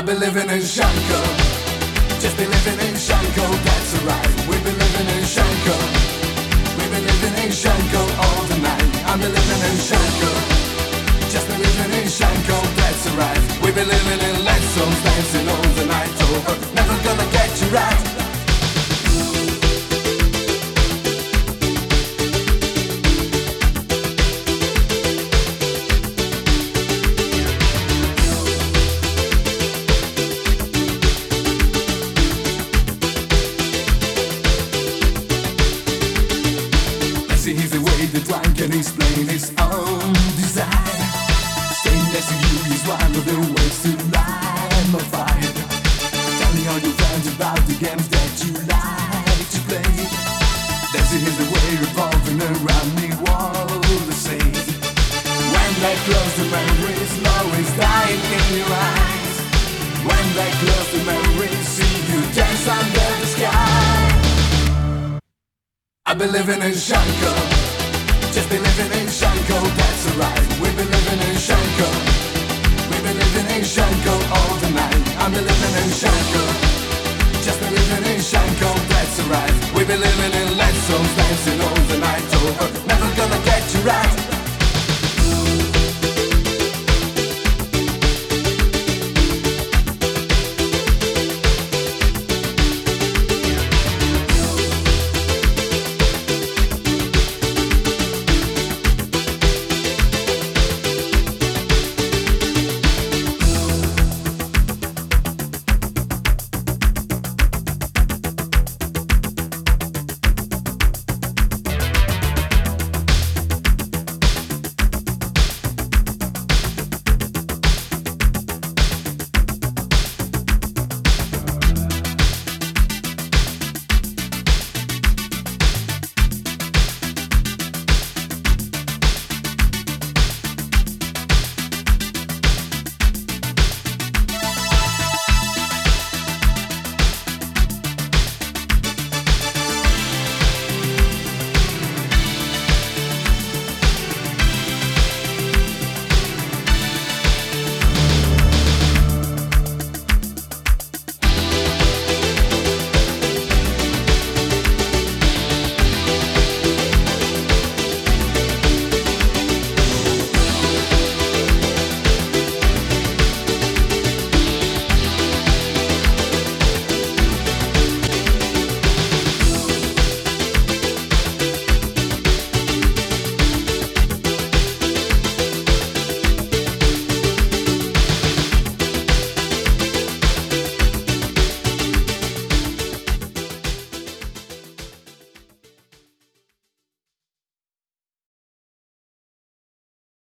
I've been living in Shanko, just been living in Shanko, that's alright. We've been living in Shanko, we've been living in Shanko all the night. I've been living in Shanko, just been living in Shanko, that's alright. We've been living in Lexons, dancing all the night over. Never gonna get you right. He's the way the drunk can explain his own desire. Staying next to you is one of the ways to light my fire. Telling all your friends about the games that you like to play. Dancing is the way revolving around me, all the same. When they close the memories, love is dying in your eyes. When they close the memories, see you dance under the sky. I've been living in Shanko, just been living in Shanko, that's alright. We've been living in Shanko, we've been living in Shanko all the night. I've been living in Shanko, just been living in Shanko, that's alright. We've been living in Lexons, dancing all the night over. Never gonna get you right.